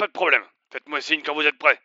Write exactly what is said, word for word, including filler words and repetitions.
pas de problème. Faites-moi signe quand vous êtes prêts.